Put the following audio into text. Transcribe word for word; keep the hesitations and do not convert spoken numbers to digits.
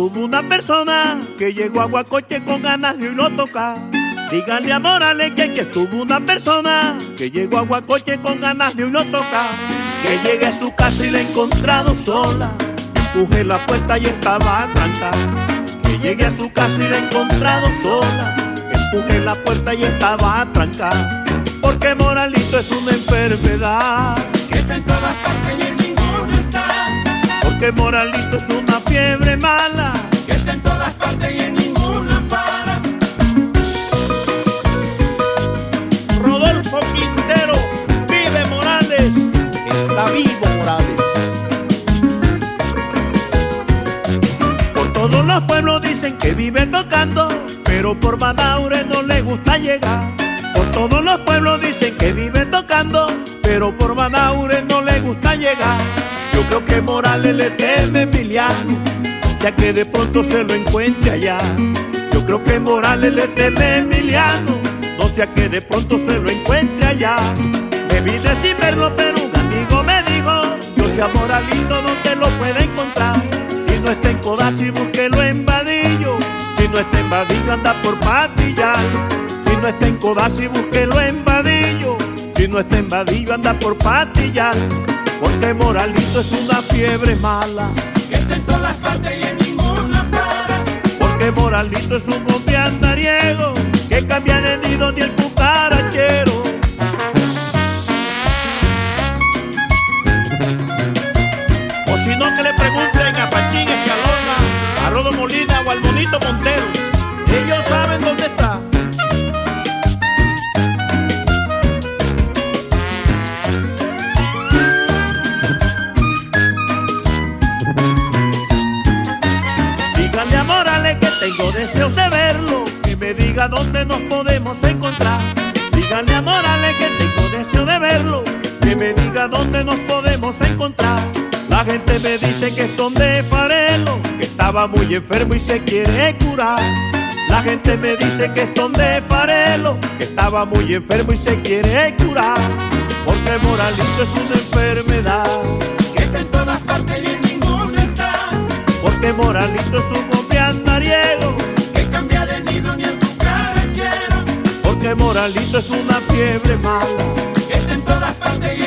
tuvo una persona que llegó a Guacoche con ganas de irlo tocar. Díganle a Morales que, que tuvo una persona que llegó a Guacoche con ganas de irlo tocar. Que llegue a su casa y la he encontrado sola. Empujé la puerta y estaba trancada. Que llegue a su casa y la he encontrado sola. Empujé la puerta y estaba trancada. Porque Moralito es una enfermedad que está en todas partes y en ninguna está. Porque Moralito es una fiebre mala que está en todas partes y en ninguna para. Rodolfo Quintero, vive Morales, está vivo Morales. Por todos los pueblos dicen que vive tocando, pero por Manaure no le gusta llegar. Por todos los pueblos dicen que vive tocando, pero por Manaure no le gusta llegar. Yo creo que Morales le teme a Emiliano, o sea que de pronto se lo encuentre allá. Yo creo que Morales le teme a Emiliano, no sea que de pronto se lo encuentre allá. Me vine sin verlo, pero un amigo me dijo, yo si a Moralito no te lo puede encontrar. Si no está en Codazzi, búsquelo en Vadillo. Si no está en Vadillo, anda por Patillar. Si no está en Codazzi, búsquelo en Vadillo. Si no está en Vadillo, anda por Patillar. Porque Moralito es una fiebre mala que está en todas partes y en ninguna para. Porque Moralito es un hombre andariego que cambia el nido ni el cucarachero. O si no, que le pregunten a Pachín Escalona, a Rodo Molina o al Bonito Montero. Ellos saben dónde está. Díganle a Morales que tengo deseos de verlo, que me diga dónde nos podemos encontrar. Díganle a Morales que tengo deseo de verlo, que me diga dónde nos podemos encontrar. La gente me dice que es donde Farelo, que estaba muy enfermo y se quiere curar. La gente me dice que es donde Farelo, que estaba muy enfermo y se quiere curar. Porque Moralito es una enfermedad que está en todas partes y en ninguna está. Porque Moralito es un hombre andariego que cambia de nido ni el cucarachero. Porque Moralito es una fiebre mala que está en todas partes y